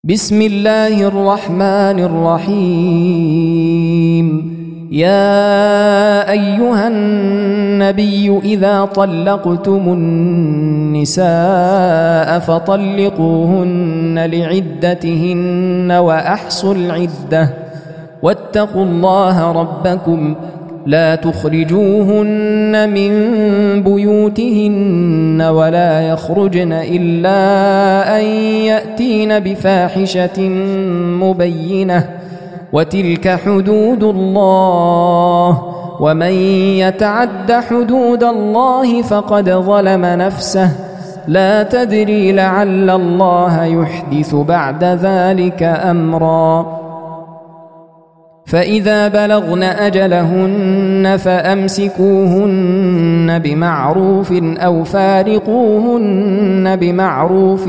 بسم الله الرحمن الرحيم. يا أيها النبي إذا طلقتم النساء فطلقوهن لعدتهن وأحصوا العدة واتقوا الله ربكم لا تخرجوهن من بيوتهن ولا يخرجن إلا أن يأتين بفاحشة مبينة وتلك حدود الله ومن يتعد حدود الله فقد ظلم نفسه لا تدري لعل الله يحدث بعد ذلك أمرا. فإذا بلغن أجلهن فأمسكوهن بمعروف أو فارقوهن بمعروف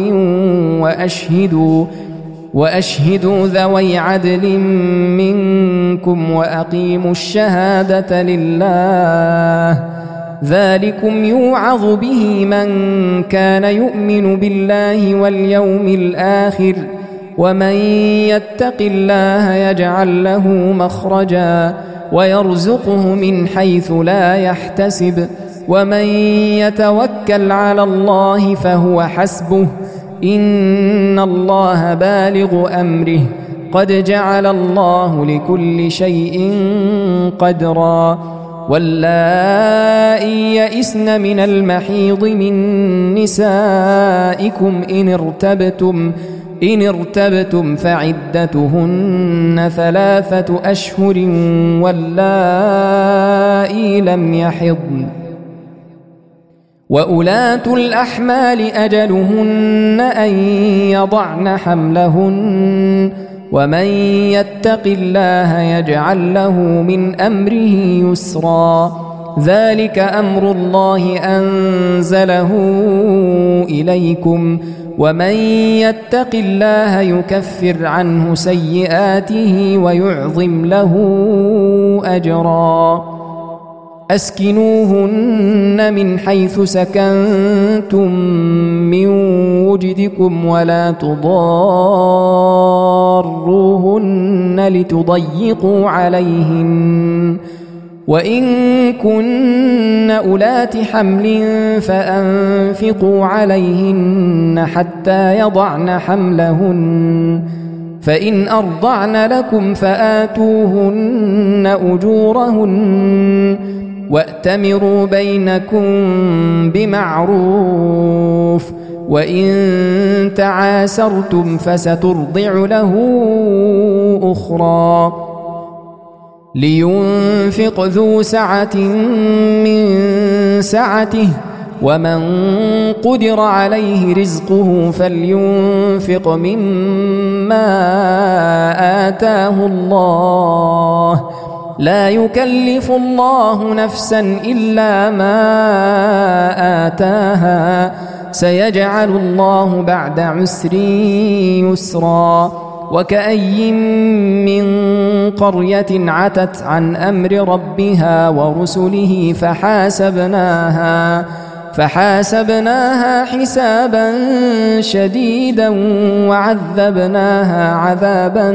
وأشهدوا ذوي عدل منكم وأقيموا الشهادة لله ذلكم يوعظ به من كان يؤمن بالله واليوم الآخر ومن يتق الله يجعل له مخرجا ويرزقه من حيث لا يحتسب ومن يتوكل على الله فهو حسبه إن الله بالغ أمره قد جعل الله لكل شيء قدرا. واللائي يئسن من المحيض من نسائكم إن ارتبتم فعدتهن 3 أشهر واللائي لم يحضن وأولاة الأحمال أجلهن أن يضعن حملهن ومن يتق الله يجعل له من أمره يسرا. ذلك أمر الله أنزله إليكم ومن يتق الله يكفر عنه سيئاته ويعظم له أجرا. أسكنوهن من حيث سكنتم من وجدكم ولا تضاروهن لتضيقوا عليهن وإن كن أولات حمل فأنفقوا عليهن حتى يضعن حملهن فإن أرضعن لكم فآتوهن أجورهن وأتمروا بينكم بمعروف وإن تعاسرتم فسترضع له أخرى. لينفق ذو سعة من سعته ومن قدر عليه رزقه فلينفق مما آتاه الله لا يكلف الله نفسا إلا ما آتاها سيجعل الله بعد عسر يسرا. وكأي من قرية عتت عن أمر ربها ورسله فحاسبناها حسابا شديدا وعذبناها عذابا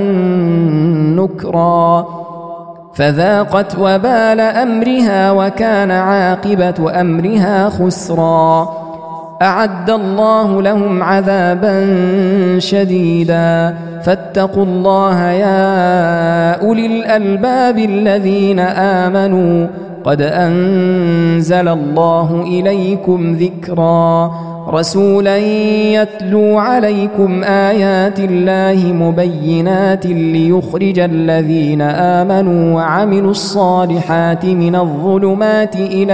نكرا فذاقت وبال أمرها وكان عاقبة أمرها خسرا. أعد الله لهم عذابا شديدا فاتقوا الله يا أولي الألباب الذين آمنوا قد أنزل الله إليكم ذكرا رسولا يتلو عليكم آيات الله مبينات ليخرج الذين آمنوا وعملوا الصالحات من الظلمات إلى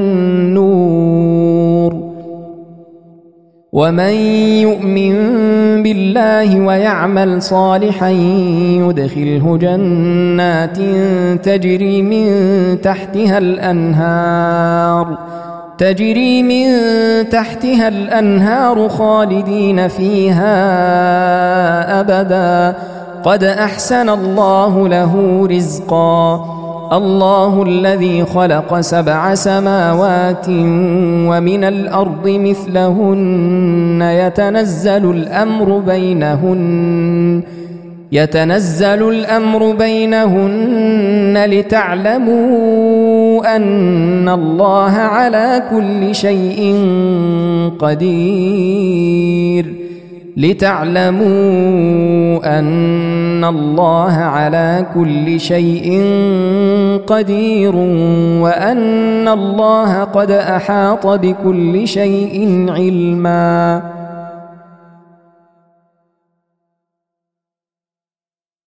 النور ومن يؤمن بالله ويعمل صالحا يدخله جنات تجري من تحتها الأنهار خالدين فيها أبدا قد أحسن الله له رزقا. الله الذي خلق 7 سماوات ومن الأرض مثلهن يتنزل الأمر بينهن لتعلموا أن الله على كل شيء قدير وأن الله قد أحاط بكل شيء علما.